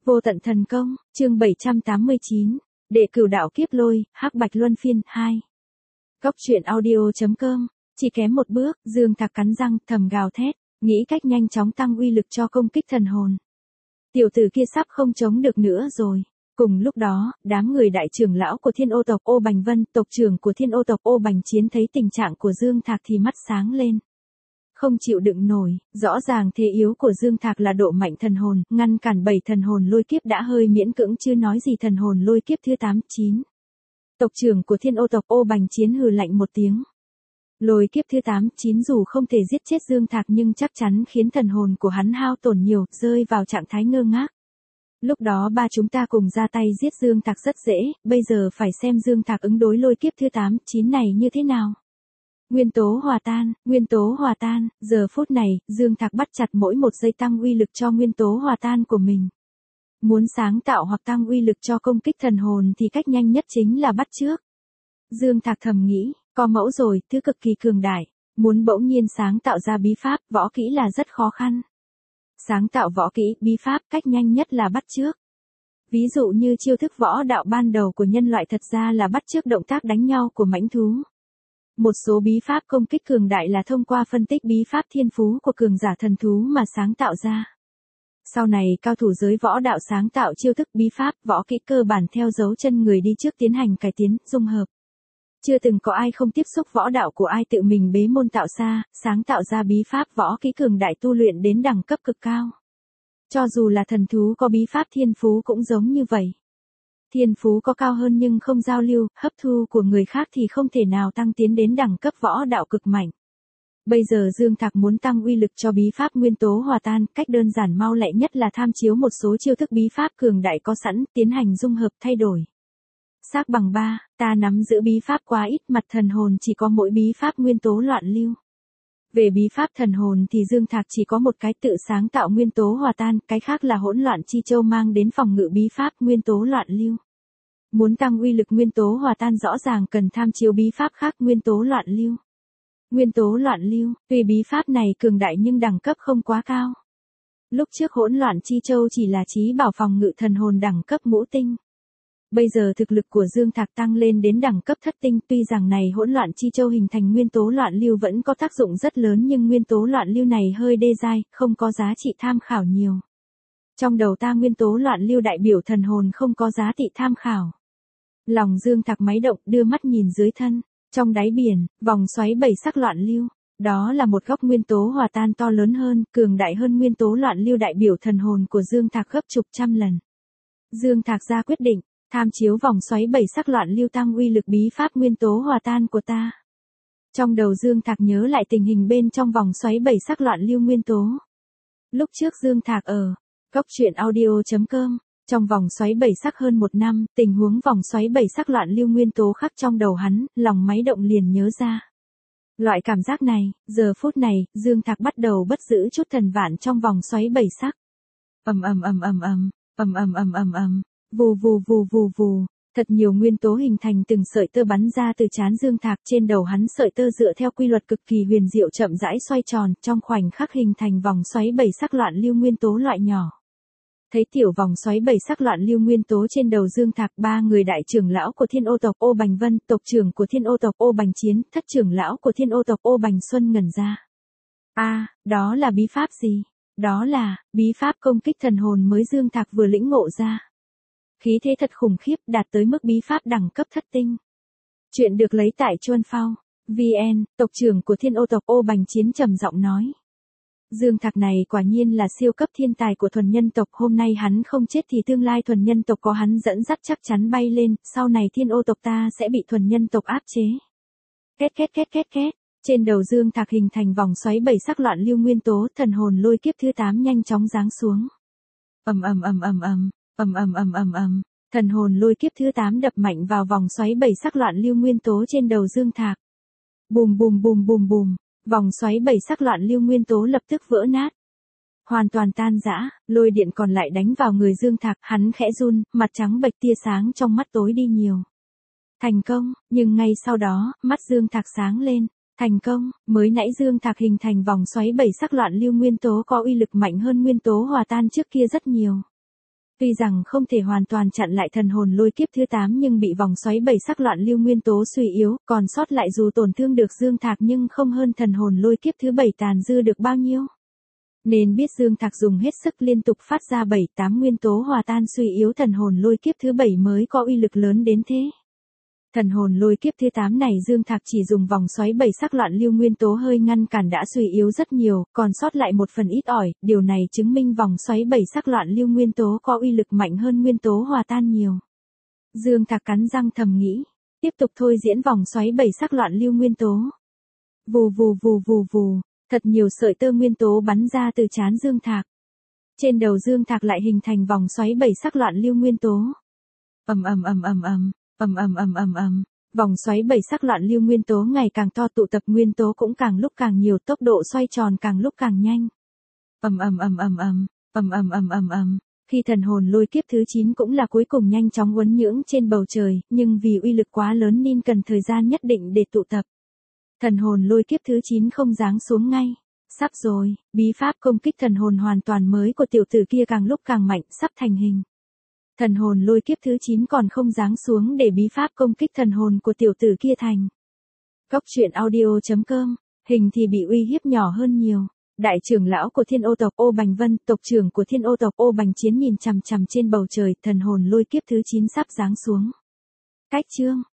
Vô tận thần công, chương 789, Đệ cửu đạo kiếp lôi, Hắc Bạch Luân Phiên 2. Cốc truyện audio.com, chỉ kém một bước, Dương Thạc cắn răng, thầm gào thét, nghĩ cách nhanh chóng tăng uy lực cho công kích thần hồn. Tiểu tử kia sắp không chống được nữa rồi. Cùng lúc đó, đám người đại trưởng lão của Thiên Ô tộc Ô Bành Vân, tộc trưởng của Thiên Ô tộc Ô Bành Chiến thấy tình trạng của Dương Thạc thì mắt sáng lên. Không chịu đựng nổi, rõ ràng thế yếu của Dương Thạc là độ mạnh thần hồn, ngăn cản 7 thần hồn lôi kiếp đã hơi miễn cưỡng chưa nói gì thần hồn lôi kiếp thứ 8, 9. Tộc trưởng của Thiên Ô tộc Ô Bành Chiến hừ lạnh một tiếng. Lôi kiếp thứ 8, 9 dù không thể giết chết Dương Thạc nhưng chắc chắn khiến thần hồn của hắn hao tổn nhiều, rơi vào trạng thái ngơ ngác. Lúc đó ba chúng ta cùng ra tay giết Dương Thạc rất dễ, bây giờ phải xem Dương Thạc ứng đối lôi kiếp thứ 8, 9 này như thế nào. Nguyên tố hòa tan, giờ phút này, Dương Thạc bắt chặt mỗi một giây tăng uy lực cho nguyên tố hòa tan của mình. Muốn sáng tạo hoặc tăng uy lực cho công kích thần hồn thì cách nhanh nhất chính là bắt chước. Dương Thạc thầm nghĩ, có mẫu rồi, thứ cực kỳ cường đại, muốn bỗng nhiên sáng tạo ra bí pháp, võ kỹ là rất khó khăn. Sáng tạo võ kỹ, bí pháp, cách nhanh nhất là bắt chước. Ví dụ như chiêu thức võ đạo ban đầu của nhân loại thật ra là bắt chước động tác đánh nhau của mãnh thú. Một số bí pháp công kích cường đại là thông qua phân tích bí pháp thiên phú của cường giả thần thú mà sáng tạo ra. Sau này cao thủ giới võ đạo sáng tạo chiêu thức bí pháp võ kỹ cơ bản theo dấu chân người đi trước tiến hành cải tiến, dung hợp. Chưa từng có ai không tiếp xúc võ đạo của ai tự mình bế môn tạo ra, sáng tạo ra bí pháp võ kỹ cường đại tu luyện đến đẳng cấp cực cao. Cho dù là thần thú có bí pháp thiên phú cũng giống như vậy. Thiên phú có cao hơn nhưng không giao lưu, hấp thu của người khác thì không thể nào tăng tiến đến đẳng cấp võ đạo cực mạnh. Bây giờ Dương Thạc muốn tăng uy lực cho bí pháp nguyên tố hòa tan, cách đơn giản mau lẹ nhất là tham chiếu một số chiêu thức bí pháp cường đại có sẵn, tiến hành dung hợp thay đổi. Xác bằng 3, ta nắm giữ bí pháp quá ít, mặt thần hồn chỉ có mỗi bí pháp nguyên tố loạn lưu. Về bí pháp thần hồn thì Dương Thạc chỉ có một cái tự sáng tạo nguyên tố hòa tan, cái khác là hỗn loạn chi châu mang đến phòng ngự bí pháp nguyên tố loạn lưu. Muốn tăng uy lực nguyên tố hòa tan rõ ràng cần tham chiếu bí pháp khác nguyên tố loạn lưu. Nguyên tố loạn lưu, tuy bí pháp này cường đại nhưng đẳng cấp không quá cao. Lúc trước hỗn loạn chi châu chỉ là chí bảo phòng ngự thần hồn đẳng cấp ngũ tinh. Bây giờ thực lực của Dương Thạc tăng lên đến đẳng cấp thất tinh, tuy rằng này hỗn loạn chi châu hình thành nguyên tố loạn lưu vẫn có tác dụng rất lớn nhưng nguyên tố loạn lưu này hơi đê giai, không có giá trị tham khảo nhiều. Trong đầu ta nguyên tố loạn lưu đại biểu thần hồn không có giá trị tham khảo. Lòng Dương Thạc máy động, đưa mắt nhìn dưới thân, trong đáy biển, vòng xoáy 7 sắc loạn lưu, đó là một góc nguyên tố hòa tan to lớn hơn, cường đại hơn nguyên tố loạn lưu đại biểu thần hồn của Dương Thạc gấp chục trăm lần. Dương Thạc ra quyết định, tham chiếu vòng xoáy 7 sắc loạn lưu tăng uy lực bí pháp nguyên tố hòa tan của ta. Trong đầu Dương Thạc nhớ lại tình hình bên trong vòng xoáy 7 sắc loạn lưu nguyên tố. Lúc trước Dương Thạc ở Cốc truyện audio.com, trong vòng xoáy 7 sắc hơn 1 năm, tình huống vòng xoáy 7 sắc loạn lưu nguyên tố khắc trong đầu hắn, lòng máy động liền nhớ ra. Loại cảm giác này, giờ phút này, Dương Thạc bắt đầu bất giữ chút thần vạn trong vòng xoáy 7 sắc. Vù, thật nhiều nguyên tố hình thành từng sợi tơ bắn ra từ trán Dương Thạc, trên đầu hắn sợi tơ dựa theo quy luật cực kỳ huyền diệu chậm rãi xoay tròn, trong khoảnh khắc hình thành vòng xoáy 7 sắc loạn lưu nguyên tố loại nhỏ. Thấy tiểu vòng xoáy 7 sắc loạn lưu nguyên tố trên đầu Dương Thạc, 3 người đại trưởng lão của Thiên Ô tộc Ô Bành Vân, tộc trưởng của Thiên Ô tộc Ô Bành Chiến, thất trưởng lão của Thiên Ô tộc Ô Bành Xuân ngẩn ra. Đó là bí pháp gì? Đó là bí pháp công kích thần hồn mới Dương Thạc vừa lĩnh ngộ ra. Khí thế thật khủng khiếp, đạt tới mức bí pháp đẳng cấp thất tinh. Chuyện được lấy tại Chuan Phao VN, tộc trưởng của Thiên Ô tộc Ô Bành Chiến trầm giọng nói. Dương Thạc này quả nhiên là siêu cấp thiên tài của thuần nhân tộc, hôm nay hắn không chết thì tương lai thuần nhân tộc có hắn dẫn dắt chắc chắn bay lên, sau này Thiên Ô tộc ta sẽ bị thuần nhân tộc áp chế. Két. Trên đầu Dương Thạc hình thành vòng xoáy 7 sắc loạn lưu nguyên tố, thần hồn lôi kiếp thứ 8 nhanh chóng giáng xuống. Thần hồn lôi kiếp thứ 8 đập mạnh vào vòng xoáy 7 sắc loạn lưu nguyên tố trên đầu Dương Thạc. Bùm, vòng xoáy 7 sắc loạn lưu nguyên tố lập tức vỡ nát. Hoàn toàn tan rã, lôi điện còn lại đánh vào người Dương Thạc, hắn khẽ run, mặt trắng bệch tia sáng trong mắt tối đi nhiều. Thành công, nhưng ngay sau đó, mắt Dương Thạc sáng lên. Thành công, mới nãy Dương Thạc hình thành vòng xoáy 7 sắc loạn lưu nguyên tố có uy lực mạnh hơn nguyên tố hòa tan trước kia rất nhiều. Tuy rằng không thể hoàn toàn chặn lại thần hồn lôi kiếp thứ 8 nhưng bị vòng xoáy bảy sắc loạn lưu nguyên tố suy yếu, còn sót lại dù tổn thương được Dương Thạc nhưng không hơn thần hồn lôi kiếp thứ 7 tàn dư được bao nhiêu. Nên biết Dương Thạc dùng hết sức liên tục phát ra 7-8 nguyên tố hòa tan suy yếu thần hồn lôi kiếp thứ 7 mới có uy lực lớn đến thế. Thần hồn lôi kiếp thứ 8 này Dương Thạc chỉ dùng vòng xoáy bảy sắc loạn lưu nguyên tố hơi ngăn cản đã suy yếu rất nhiều, còn sót lại một phần ít ỏi, điều này chứng minh vòng xoáy bảy sắc loạn lưu nguyên tố có uy lực mạnh hơn nguyên tố hòa tan nhiều. Dương Thạc cắn răng thầm nghĩ, tiếp tục thôi diễn vòng xoáy bảy sắc loạn lưu nguyên tố. Vù vù vù vù vù, thật nhiều sợi tơ nguyên tố bắn ra từ trán Dương Thạc. Trên đầu Dương Thạc lại hình thành vòng xoáy bảy sắc loạn lưu nguyên tố. Ầm ầm ầm ầm ầm. Ầm ầm ầm ầm ầm, vòng xoáy bảy sắc loạn lưu nguyên tố ngày càng to, tụ tập nguyên tố cũng càng lúc càng nhiều, tốc độ xoay tròn càng lúc càng nhanh. Ầm ầm ầm ầm ầm, ầm ầm ầm ầm ầm. Khi thần hồn lôi kiếp thứ 9 cũng là cuối cùng nhanh chóng uốn nhưỡng trên bầu trời, nhưng vì uy lực quá lớn nên cần thời gian nhất định để tụ tập. Thần hồn lôi kiếp thứ 9 không giáng xuống ngay. Sắp rồi, bí pháp công kích thần hồn hoàn toàn mới của tiểu tử kia càng lúc càng mạnh, sắp thành hình. Thần hồn lôi kiếp thứ 9 còn không giáng xuống để bí pháp công kích thần hồn của tiểu tử kia thành. Cốc truyện audio.com, hình thì bị uy hiếp nhỏ hơn nhiều. Đại trưởng lão của Thiên Ô tộc Ô Bành Vân, tộc trưởng của Thiên Ô tộc Ô Bành Chiến nhìn chằm chằm trên bầu trời, thần hồn lôi kiếp thứ 9 sắp giáng xuống. Cách chương